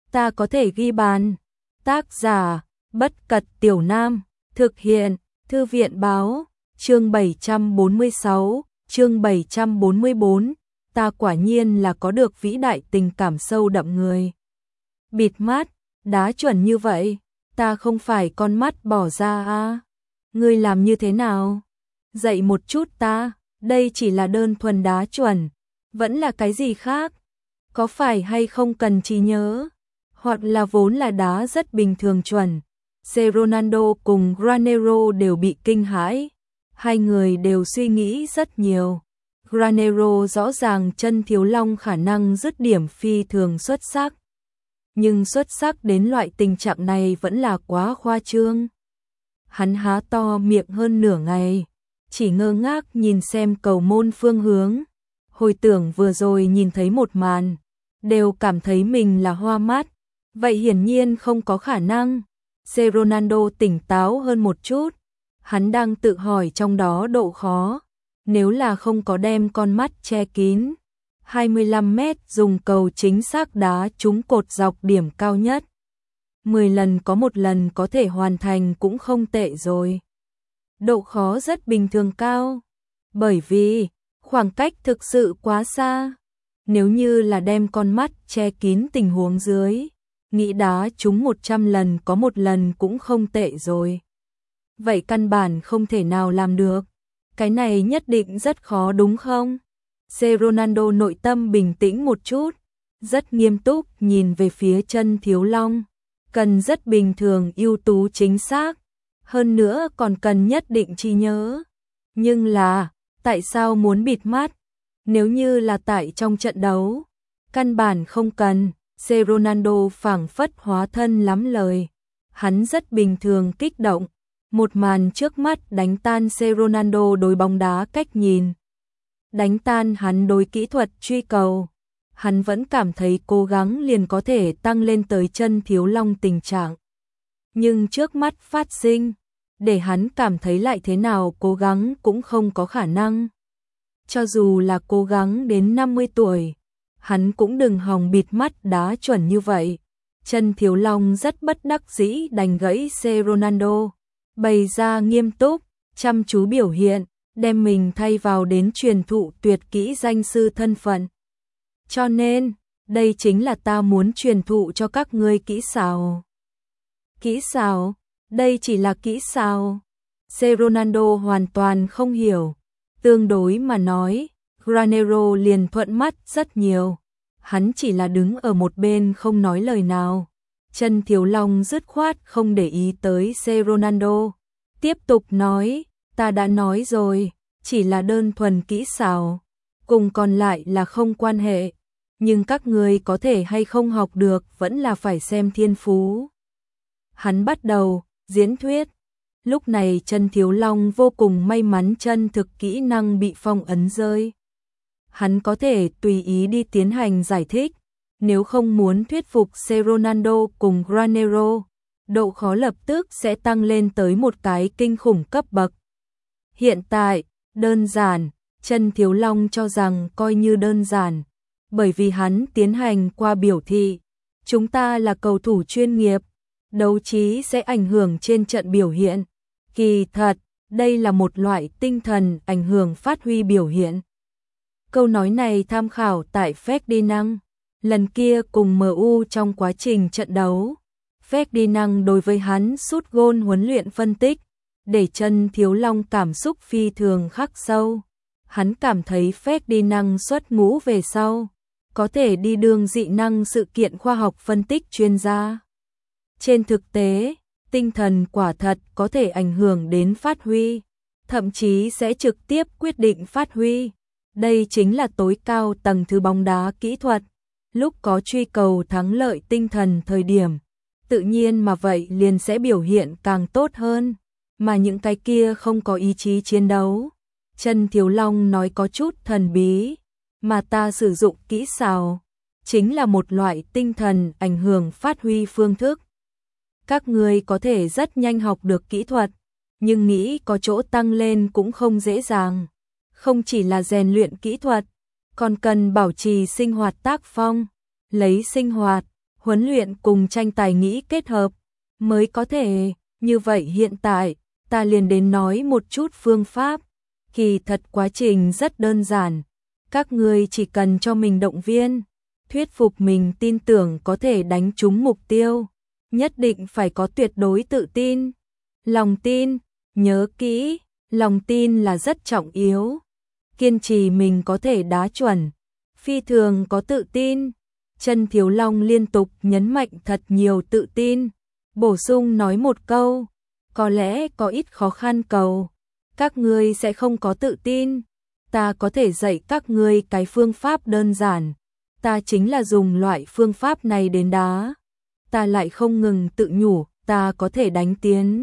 ta có thể ghi bàn. Tác giả, Bất Cật Tiểu Nam, thực hiện, Thư viện báo, chương 746, chương 744, ta quả nhiên là có được vĩ đại tình cảm sâu đậm người. Bịt mắt, đá chuẩn như vậy, ta không phải con mắt bỏ ra à? Ngươi làm như thế nào? Dạy một chút ta, đây chỉ là đơn thuần đá chuẩn, vẫn là cái gì khác? Có phải hay không cần trí nhớ? Hoặc là vốn là đá rất bình thường chuẩn. Ronaldo cùng Granero đều bị kinh hãi. Hai người đều suy nghĩ rất nhiều. Granero rõ ràng chân thiếu long khả năng dứt điểm phi thường xuất sắc. Nhưng xuất sắc đến loại tình trạng này vẫn là quá khoa trương. Hắn há to miệng hơn nửa ngày, chỉ ngơ ngác nhìn xem cầu môn phương hướng. Hồi tưởng vừa rồi nhìn thấy một màn, đều cảm thấy mình là hoa mắt. Vậy hiển nhiên không có khả năng. Ronaldo tỉnh táo hơn một chút. Hắn đang tự hỏi trong đó độ khó. Nếu là không có đem con mắt che kín, 25 mét dùng cầu chính xác đá trúng cột dọc điểm cao nhất. 10 lần có một lần có thể hoàn thành cũng không tệ rồi. Độ khó rất bình thường cao. Bởi vì khoảng cách thực sự quá xa. Nếu như là đem con mắt che kín tình huống dưới, nghĩ đá trúng 100 lần có một lần cũng không tệ rồi. Vậy căn bản không thể nào làm được. Cái này nhất định rất khó đúng không? Ronaldo nội tâm bình tĩnh một chút, rất nghiêm túc nhìn về phía chân thiếu long. Cần rất bình thường ưu tú chính xác, hơn nữa còn cần nhất định trí nhớ. Nhưng là, tại sao muốn bịt mắt? Nếu như là tại trong trận đấu, căn bản không cần. Ronaldo phảng phất hóa thân lắm lời. Hắn rất bình thường kích động. Một màn trước mắt đánh tan Ronaldo đối bóng đá cách nhìn. Đánh tan hắn đối kỹ thuật truy cầu. Hắn vẫn cảm thấy cố gắng liền có thể tăng lên tới chân thiếu long tình trạng. Nhưng trước mắt phát sinh, để hắn cảm thấy lại thế nào cố gắng cũng không có khả năng. Cho dù là cố gắng đến 50 tuổi, hắn cũng đừng hòng bịt mắt đá chuẩn như vậy. Chân thiếu long rất bất đắc dĩ đành gãy Ronaldo, bày ra nghiêm túc, chăm chú biểu hiện, đem mình thay vào đến truyền thụ tuyệt kỹ danh sư thân phận. Cho nên, đây chính là ta muốn truyền thụ cho các ngươi kỹ xảo. Kỹ xảo? Đây chỉ là kỹ xảo. Ronaldo hoàn toàn không hiểu. Tương đối mà nói, Granero liền thuận mắt rất nhiều. Hắn chỉ là đứng ở một bên không nói lời nào. Chân thiếu long dứt khoát không để ý tới Ronaldo. Tiếp tục nói, ta đã nói rồi, chỉ là đơn thuần kỹ xảo. Cùng còn lại là không quan hệ. Nhưng các người có thể hay không học được vẫn là phải xem thiên phú. Hắn bắt đầu diễn thuyết. Lúc này chân thiếu long vô cùng may mắn chân thực kỹ năng bị phong ấn rơi. Hắn có thể tùy ý đi tiến hành giải thích. Nếu không muốn thuyết phục Ronaldo cùng Granero, độ khó lập tức sẽ tăng lên tới một cái kinh khủng cấp bậc. Hiện tại, đơn giản, chân thiếu long cho rằng coi như đơn giản. Bởi vì hắn tiến hành qua biểu thị. Chúng ta là cầu thủ chuyên nghiệp. Đấu trí sẽ ảnh hưởng trên trận biểu hiện. Kỳ thật, đây là một loại tinh thần ảnh hưởng phát huy biểu hiện. Câu nói này tham khảo tại Ferdinand. Lần kia cùng MU trong quá trình trận đấu. Ferdinand đối với hắn sút gôn huấn luyện phân tích. Để chân thiếu long cảm xúc phi thường khắc sâu. Hắn cảm thấy Ferdinand xuất ngũ về sau. Có thể đi đường dị năng sự kiện khoa học phân tích chuyên gia. Trên thực tế, tinh thần quả thật có thể ảnh hưởng đến phát huy, thậm chí sẽ trực tiếp quyết định phát huy. Đây chính là tối cao tầng thứ bóng đá kỹ thuật. Lúc có truy cầu thắng lợi tinh thần thời điểm, tự nhiên mà vậy liền sẽ biểu hiện càng tốt hơn. Mà những cái kia không có ý chí chiến đấu. Chân thiếu long nói có chút thần bí. Mà ta sử dụng kỹ xảo, chính là một loại tinh thần ảnh hưởng phát huy phương thức. Các người có thể rất nhanh học được kỹ thuật, nhưng nghĩ có chỗ tăng lên cũng không dễ dàng. Không chỉ là rèn luyện kỹ thuật, còn cần bảo trì sinh hoạt tác phong, lấy sinh hoạt, huấn luyện cùng tranh tài nghĩ kết hợp mới có thể. Như vậy hiện tại, ta liền đến nói một chút phương pháp. Kỳ thật quá trình rất đơn giản. Các ngươi chỉ cần cho mình động viên, thuyết phục mình tin tưởng có thể đánh trúng mục tiêu. Nhất định phải có tuyệt đối tự tin. Lòng tin, nhớ kỹ, lòng tin là rất trọng yếu. Kiên trì mình có thể đá chuẩn. Phi thường có tự tin. Chân Thiếu Long liên tục nhấn mạnh thật nhiều tự tin. Bổ sung nói một câu, có lẽ có ít khó khăn cầu. Các ngươi sẽ không có tự tin. Ta có thể dạy các ngươi cái phương pháp đơn giản. Ta chính là dùng loại phương pháp này đến đá. Ta lại không ngừng tự nhủ, ta có thể đánh tiến.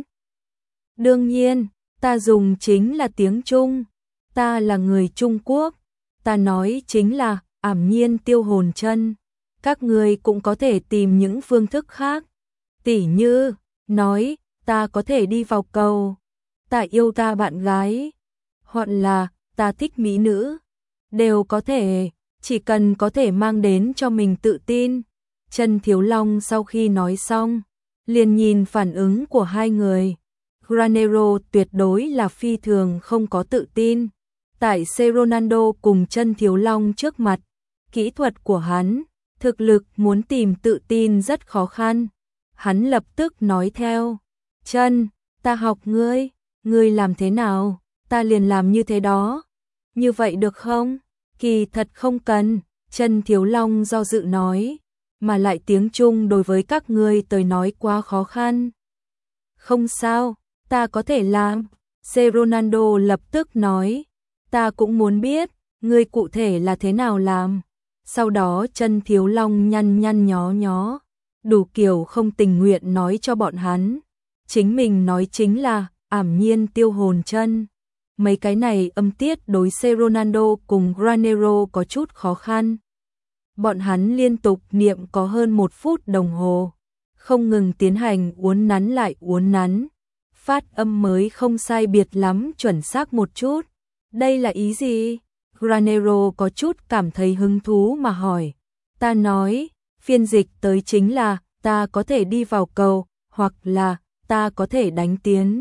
Đương nhiên, ta dùng chính là tiếng Trung. Ta là người Trung Quốc. Ta nói chính là ảm nhiên tiêu hồn chân. Các ngươi cũng có thể tìm những phương thức khác. Tỉ như, nói, ta có thể đi vào cầu. Ta yêu ta bạn gái. Hoặc là, ta thích mỹ nữ. Đều có thể, chỉ cần có thể mang đến cho mình tự tin. Chân Thiếu Long sau khi nói xong, liền nhìn phản ứng của hai người. Granero tuyệt đối là phi thường không có tự tin. Tại C. Ronaldo cùng Chân Thiếu Long trước mặt, kỹ thuật của hắn, thực lực muốn tìm tự tin rất khó khăn. Hắn lập tức nói theo, Chân, ta học ngươi, ngươi làm thế nào, ta liền làm như thế đó. Như vậy được không? Kỳ thật không cần, Chân Thiếu Long do dự nói, mà lại tiếng Trung đối với các ngươi tới nói quá khó khăn. Không sao, ta có thể làm. C. Ronaldo lập tức nói, ta cũng muốn biết, ngươi cụ thể là thế nào làm. Sau đó Chân Thiếu Long nhăn nhăn nhó nhó, đủ kiểu không tình nguyện nói cho bọn hắn. Chính mình nói chính là ảm nhiên tiêu hồn chân. Mấy cái này âm tiết đối C. Ronaldo cùng Granero có chút khó khăn. Bọn hắn liên tục niệm có hơn 1 phút đồng hồ, không ngừng tiến hành uốn nắn lại uốn nắn. Phát âm mới không sai biệt lắm chuẩn xác một chút. Đây là ý gì? Granero có chút cảm thấy hứng thú mà hỏi. Ta nói, phiên dịch tới chính là ta có thể đi vào cầu, hoặc là ta có thể đánh tiến.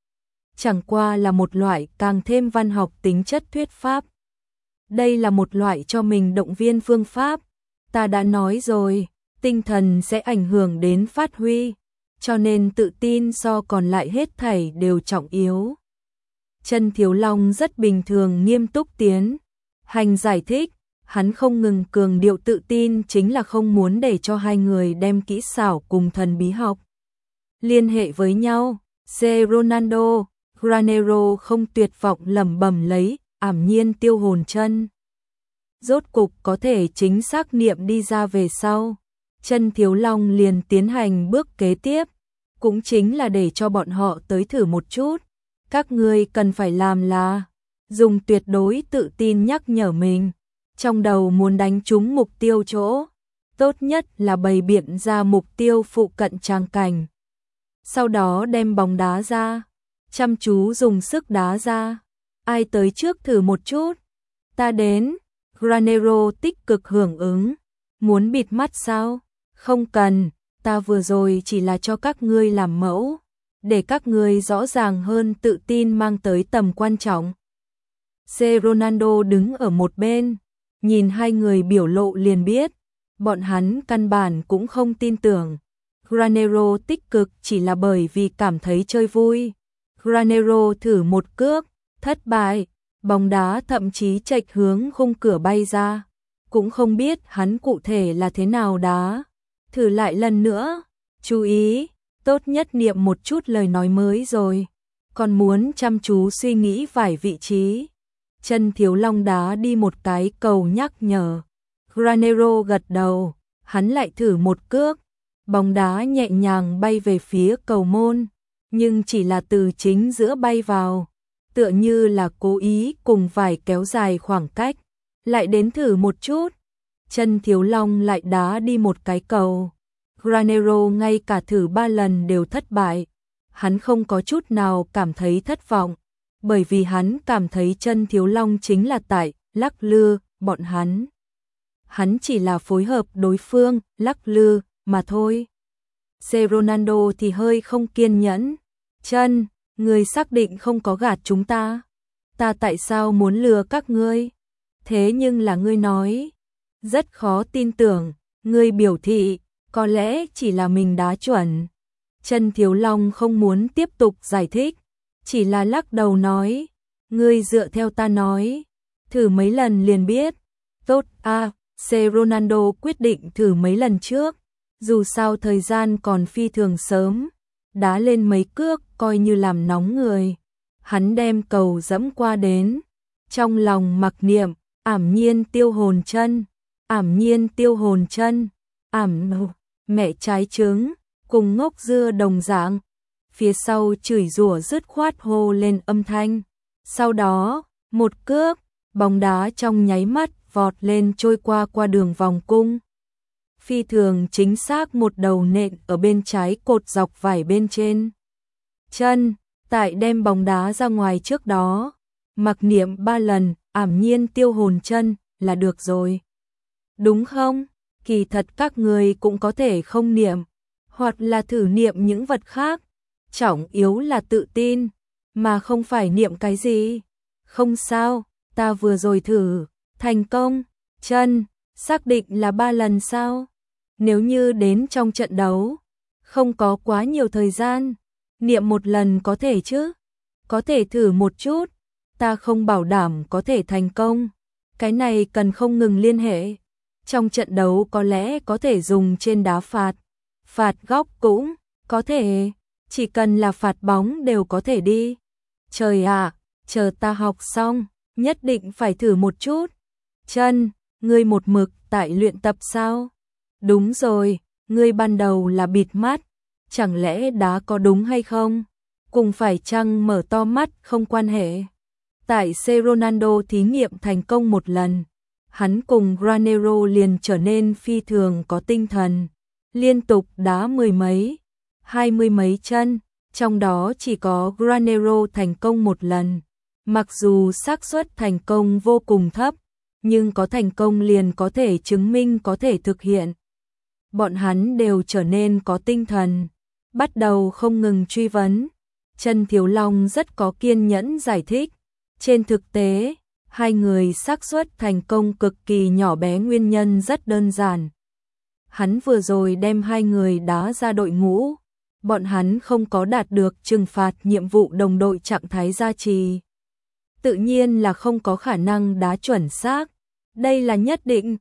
Chẳng qua là một loại càng thêm văn học tính chất thuyết pháp. Đây là một loại cho mình động viên phương pháp. Ta đã nói rồi, tinh thần sẽ ảnh hưởng đến phát huy, cho nên tự tin so còn lại hết thảy đều trọng yếu. Chân Thiếu Long rất bình thường nghiêm túc tiến hành giải thích, hắn không ngừng cường điệu tự tin chính là không muốn để cho hai người đem kỹ xảo cùng thần bí học liên hệ với nhau. C. Ronaldo, Granero không tuyệt vọng lẩm bẩm lấy ảm nhiên tiêu hồn chân. Rốt cục có thể chính xác niệm đi ra về sau. Chân Thiếu Long liền tiến hành bước kế tiếp, cũng chính là để cho bọn họ tới thử một chút. Các ngươi cần phải làm là dùng tuyệt đối tự tin nhắc nhở mình, trong đầu muốn đánh trúng mục tiêu chỗ, tốt nhất là bày biện ra mục tiêu phụ cận tràng cảnh. Sau đó đem bóng đá ra, chăm chú dùng sức đá ra. Ai tới trước thử một chút? Ta đến. Granero tích cực hưởng ứng. Muốn bịt mắt sao? Không cần, ta vừa rồi chỉ là cho các ngươi làm mẫu, để các ngươi rõ ràng hơn tự tin mang tới tầm quan trọng. C. Ronaldo đứng ở một bên, nhìn hai người biểu lộ liền biết, bọn hắn căn bản cũng không tin tưởng. Granero tích cực chỉ là bởi vì cảm thấy chơi vui. Granero thử một cước, thất bại, bóng đá thậm chí chệch hướng khung cửa bay ra, cũng không biết hắn cụ thể là thế nào đá. Thử lại lần nữa, chú ý, tốt nhất niệm một chút lời nói mới rồi, còn muốn chăm chú suy nghĩ vài vị trí. Chân Thiếu Long đá đi một cái cầu nhắc nhở. Granero gật đầu, hắn lại thử một cước, bóng đá nhẹ nhàng bay về phía cầu môn, nhưng chỉ là từ chính giữa bay vào, tựa như là cố ý cùng vải kéo dài khoảng cách. Lại đến thử một chút, Chân Thiếu Long lại đá đi một cái cầu. Granero ngay cả thử 3 lần đều thất bại. Hắn không có chút nào cảm thấy thất vọng, bởi vì hắn cảm thấy Chân Thiếu Long chính là tại lắc lư bọn hắn. Hắn chỉ là phối hợp đối phương lắc lư mà thôi. Ronaldo thì hơi không kiên nhẫn. Chân, ngươi xác định không có gạt chúng ta? Ta tại sao muốn lừa các ngươi? Thế nhưng là ngươi nói. Rất khó tin tưởng, ngươi biểu thị, có lẽ chỉ là mình đá chuẩn. Chân Thiếu Long không muốn tiếp tục giải thích, chỉ là lắc đầu nói, ngươi dựa theo ta nói, thử mấy lần liền biết. Tốt à, Ronaldo quyết định thử mấy lần trước, dù sao thời gian còn phi thường sớm, đá lên mấy cước coi như làm nóng người. Hắn đem cầu dẫm qua đến, trong lòng mặc niệm, ảm nhiên tiêu hồn chân, ảm nhiên tiêu hồn chân, mẹ trái trứng, cùng ngốc dưa đồng dạng. Phía sau chửi rủa dứt khoát hô lên âm thanh. Sau đó, một cước, bóng đá trong nháy mắt vọt lên trôi qua đường vòng cung. Phi thường chính xác một đầu nện ở bên trái cột dọc vải bên trên. Chân, tại đem bóng đá ra ngoài trước đó, mặc niệm 3 lần, ảm nhiên tiêu hồn chân là được rồi. Đúng không? Kỳ thật các người cũng có thể không niệm, hoặc là thử niệm những vật khác. Trọng yếu là tự tin, mà không phải niệm cái gì. Không sao, ta vừa rồi thử, thành công. Chân, xác định là 3 lần sao? Nếu như đến trong trận đấu, không có quá nhiều thời gian, niệm một lần có thể chứ? Có thể thử một chút, ta không bảo đảm có thể thành công. Cái này cần không ngừng liên hệ. Trong trận đấu có lẽ có thể dùng trên đá phạt, phạt góc cũng có thể, chỉ cần là phạt bóng đều có thể đi. Trời ạ, chờ ta học xong, nhất định phải thử một chút. Chân, ngươi một mực tại luyện tập sao? Đúng rồi, ngươi ban đầu là bịt mắt, chẳng lẽ đá có đúng hay không? Cùng phải chăng mở to mắt không quan hệ. Tại Ronaldo thí nghiệm thành công một lần, hắn cùng Granero liền trở nên phi thường có tinh thần, liên tục đá 10 mấy, 20 mấy chân, trong đó chỉ có Granero thành công một lần. Mặc dù xác suất thành công vô cùng thấp, nhưng có thành công liền có thể chứng minh có thể thực hiện. Bọn hắn đều trở nên có tinh thần, bắt đầu không ngừng truy vấn. Chân Thiếu Long rất có kiên nhẫn giải thích. Trên thực tế, hai người xác suất thành công cực kỳ nhỏ bé, nguyên nhân rất đơn giản. Hắn vừa rồi đem hai người đá ra đội ngũ, bọn hắn không có đạt được trừng phạt nhiệm vụ đồng đội trạng thái gia trì. Tự nhiên là không có khả năng đá chuẩn xác. Đây là nhất định,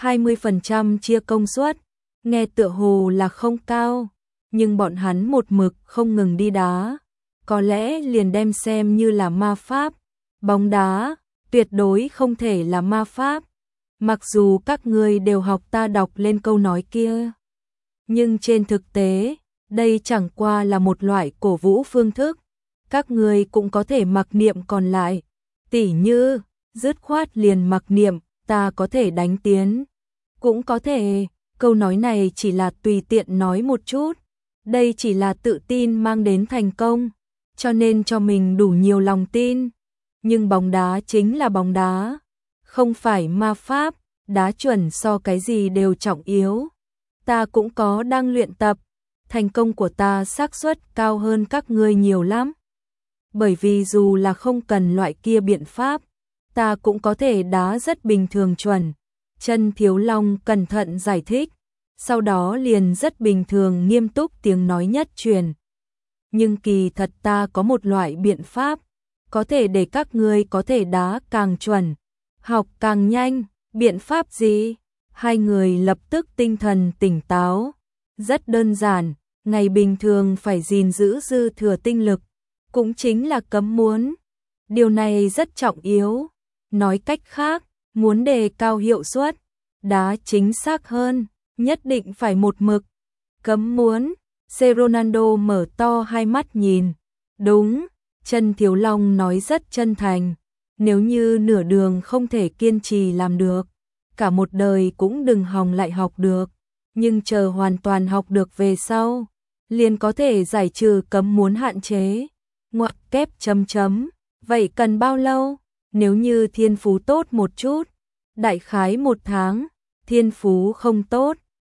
20% chia công suất, nghe tựa hồ là không cao, nhưng bọn hắn một mực không ngừng đi đá, có lẽ liền đem xem như là ma pháp. Bóng đá, tuyệt đối không thể là ma pháp. Mặc dù các ngươi đều học ta đọc lên câu nói kia, nhưng trên thực tế, đây chẳng qua là một loại cổ vũ phương thức. Các ngươi cũng có thể mặc niệm còn lại, tỉ như, dứt khoát liền mặc niệm, ta có thể đánh tiến. Cũng có thể, câu nói này chỉ là tùy tiện nói một chút. Đây chỉ là tự tin mang đến thành công, cho nên cho mình đủ nhiều lòng tin. Nhưng bóng đá chính là bóng đá, không phải ma pháp, đá chuẩn so cái gì đều trọng yếu. Ta cũng có đang luyện tập, thành công của ta xác suất cao hơn các ngươi nhiều lắm. Bởi vì dù là không cần loại kia biện pháp, ta cũng có thể đá rất bình thường chuẩn. Chân Thiếu Long cẩn thận giải thích, sau đó liền rất bình thường nghiêm túc tiếng nói nhất truyền. Nhưng kỳ thật ta có một loại biện pháp, có thể để các ngươi có thể đá càng chuẩn, học càng nhanh. Biện pháp gì? Hai người lập tức tinh thần tỉnh táo. Rất đơn giản, ngày bình thường phải gìn giữ dư thừa tinh lực, cũng chính là cấm muốn. Điều này rất trọng yếu. Nói cách khác, muốn đề cao hiệu suất, đá chính xác hơn, nhất định phải một mực. Cấm muốn. Ronaldo mở to hai mắt nhìn. Đúng, Chân Thiếu Long nói rất chân thành. Nếu như nửa đường không thể kiên trì làm được, cả một đời cũng đừng hòng lại học được. Nhưng chờ hoàn toàn học được về sau, liền có thể giải trừ cấm muốn hạn chế. Ngoặc kép chấm chấm. Vậy cần bao lâu? Nếu như thiên phú tốt một chút, đại khái 1 tháng. Thiên phú không tốt,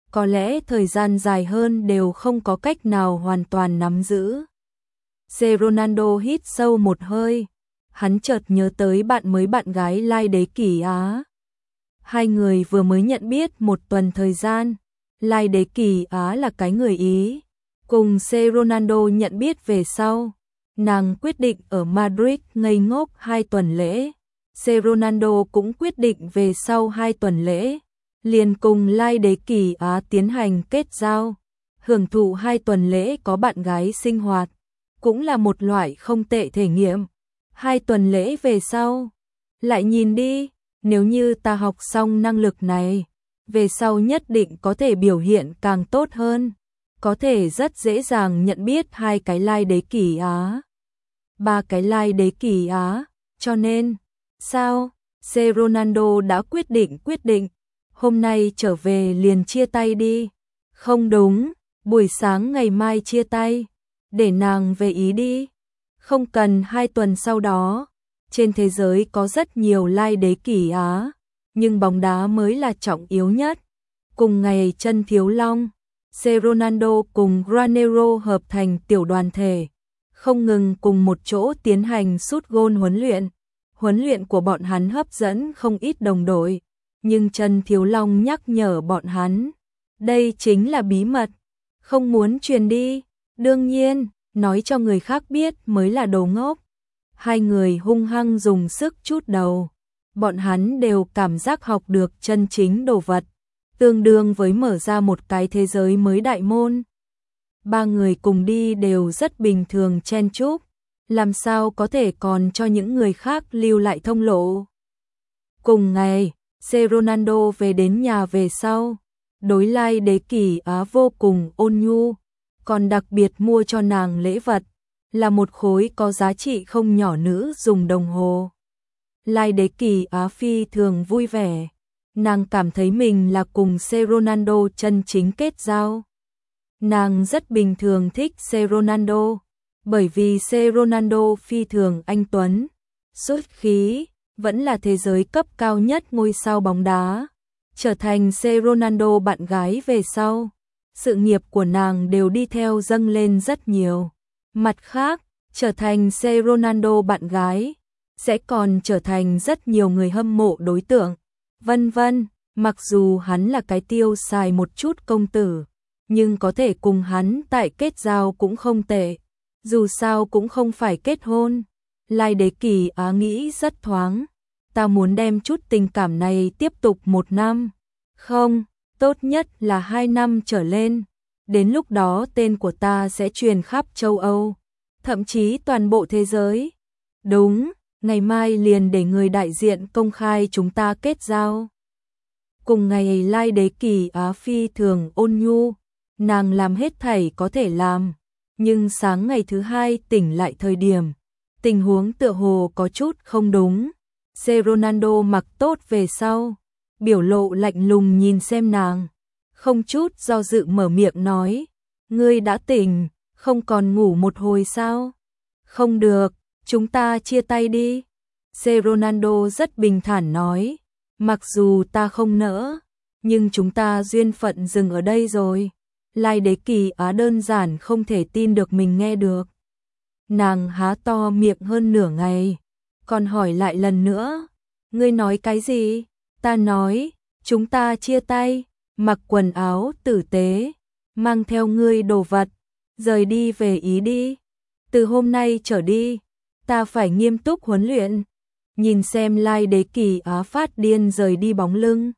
có lẽ thời gian dài hơn đều không có cách nào hoàn toàn nắm giữ. Ronaldo hít sâu một hơi, hắn chợt nhớ tới bạn gái Lai Đế Kỷ Á. Hai người vừa mới nhận biết một tuần thời gian, Lai Đế Kỷ Á là cái người Ý. Cùng Ronaldo nhận biết về sau, nàng quyết định ở Madrid ngây ngốc 2 tuần lễ. Ronaldo cũng quyết định về sau 2 tuần lễ, liền cùng Lai Đế Kỷ Á tiến hành kết giao, hưởng thụ 2 tuần lễ có bạn gái sinh hoạt, cũng là một loại không tệ thể nghiệm. 2 tuần lễ về sau, lại nhìn đi, nếu như ta học xong năng lực này, về sau nhất định có thể biểu hiện càng tốt hơn, có thể rất dễ dàng nhận biết 2 cái Lai Đế Kỷ Á, 3 cái Lai Đế Kỷ Á, cho nên, sao? Ronaldo đã quyết định, hôm nay trở về liền chia tay đi. Không đúng, buổi sáng ngày mai chia tay, để nàng về Ý đi. Không cần 2 tuần sau đó, trên thế giới có rất nhiều Lai Đế Kỷ Á, nhưng bóng đá mới là trọng yếu nhất. Cùng ngày Chân Thiếu Long, Ronaldo cùng Granero hợp thành tiểu đoàn thể, không ngừng cùng một chỗ tiến hành sút gôn huấn luyện. Huấn luyện của bọn hắn hấp dẫn không ít đồng đội, nhưng Chân Thiếu Long nhắc nhở bọn hắn, đây chính là bí mật, không muốn truyền đi. Đương nhiên, nói cho người khác biết mới là đồ ngốc. Hai người hung hăng dùng sức trút đầu, bọn hắn đều cảm giác học được chân chính đồ vật, tương đương với mở ra một cái thế giới mới đại môn. 3 người cùng đi đều rất bình thường chen chúc, làm sao có thể còn cho những người khác lưu lại thông lộ. Cùng ngày, Ronaldo về đến nhà về sau, đối Lai Đế Kỷ Á vô cùng ôn nhu, còn đặc biệt mua cho nàng lễ vật, là một khối có giá trị không nhỏ nữ dùng đồng hồ. Lai Đế Kỷ Á phi thường vui vẻ, nàng cảm thấy mình là cùng Ronaldo chân chính kết giao. Nàng rất bình thường thích Ronaldo, bởi vì Ronaldo phi thường anh tuấn, xuất khí, vẫn là thế giới cấp cao nhất ngôi sao bóng đá. Trở thành Ronaldo bạn gái về sau, sự nghiệp của nàng đều đi theo dâng lên rất nhiều. Mặt khác, trở thành Ronaldo bạn gái, sẽ còn trở thành rất nhiều người hâm mộ đối tượng, vân vân. Mặc dù hắn là cái tiêu xài một chút công tử, nhưng có thể cùng hắn tại kết giao cũng không tệ, dù sao cũng không phải kết hôn. Lai Đế Kỷ Á nghĩ rất thoáng, ta muốn đem chút tình cảm này tiếp tục 1 năm, không, tốt nhất là 2 năm trở lên, đến lúc đó tên của ta sẽ truyền khắp châu Âu, thậm chí toàn bộ thế giới. Đúng, ngày mai liền để người đại diện công khai chúng ta kết giao. Cùng ngày Lai Đế Kỷ Á phi thường ôn nhu, nàng làm hết thảy có thể làm, nhưng sáng ngày thứ 2 tỉnh lại thời điểm, tình huống tựa hồ có chút không đúng. Ronaldo mặc tốt về sau, biểu lộ lạnh lùng nhìn xem nàng, không chút do dự mở miệng nói, ngươi đã tỉnh, không còn ngủ một hồi sao? Không được, chúng ta chia tay đi. Ronaldo rất bình thản nói, mặc dù ta không nỡ, nhưng chúng ta duyên phận dừng ở đây rồi. Lai Đế Kỷ Á đơn giản không thể tin được mình nghe được. Nàng há to miệng hơn nửa ngày, còn hỏi lại lần nữa, ngươi nói cái gì? Ta nói, chúng ta chia tay, mặc quần áo tử tế, mang theo ngươi đồ vật, rời đi về Ý đi. Từ hôm nay trở đi, ta phải nghiêm túc huấn luyện. Nhìn xem Lai Đế Kỷ Á phát điên rời đi bóng lưng,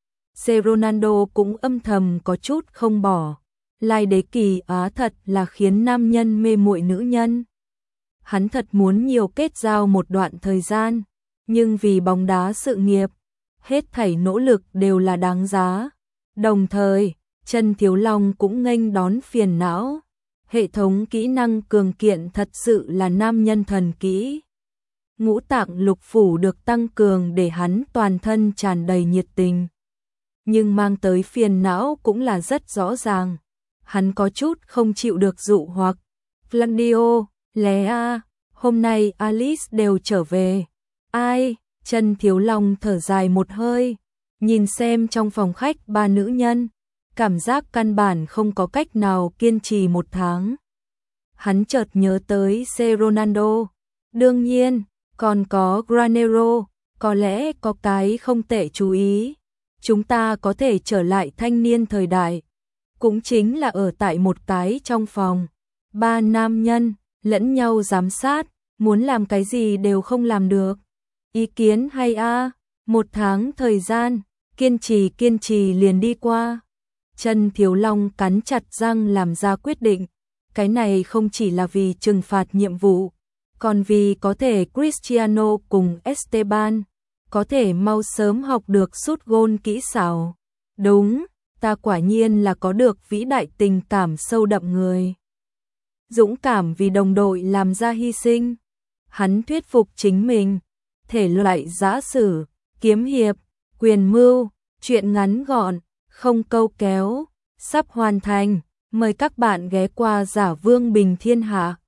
Ronaldo cũng âm thầm có chút không bỏ. Lai Đế Kỷ Á thật là khiến nam nhân mê muội nữ nhân. Hắn thật muốn nhiều kết giao một đoạn thời gian, nhưng vì bóng đá sự nghiệp, hết thảy nỗ lực đều là đáng giá. Đồng thời, Chân Thiếu Long cũng nghênh đón phiền não. Hệ thống kỹ năng cường kiện thật sự là nam nhân thần kỹ. Ngũ tạng lục phủ được tăng cường để hắn toàn thân tràn đầy nhiệt tình. Nhưng mang tới phiền não cũng là rất rõ ràng. Hắn có chút không chịu được dụ hoặc. Flandio, Lea, hôm nay Alice đều trở về. Ai? Chân Thiếu Long thở dài một hơi, nhìn xem trong phòng khách 3 nữ nhân, cảm giác căn bản không có cách nào kiên trì 1 tháng. Hắn chợt nhớ tới C. Ronaldo, đương nhiên, còn có Granero, có lẽ có cái không tệ chú ý. Chúng ta có thể trở lại thanh niên thời đại, cũng chính là ở tại một cái trong phòng, 3 nam nhân, lẫn nhau giám sát, muốn làm cái gì đều không làm được. Ý kiến hay a? 1 tháng thời gian, kiên trì liền đi qua. Trần Thiếu Long cắn chặt răng làm ra quyết định, cái này không chỉ là vì trừng phạt nhiệm vụ, còn vì có thể Cristiano cùng Esteban có thể mau sớm học được sút gôn kỹ xảo. Đúng, ta quả nhiên là có được vĩ đại tình cảm sâu đậm người. Dũng cảm vì đồng đội làm ra hy sinh. Hắn thuyết phục chính mình, thể loại giã sử, kiếm hiệp, quyền mưu, truyện ngắn gọn, không câu kéo, sắp hoàn thành. Mời các bạn ghé qua Giả Vương Bình Thiên Hạ.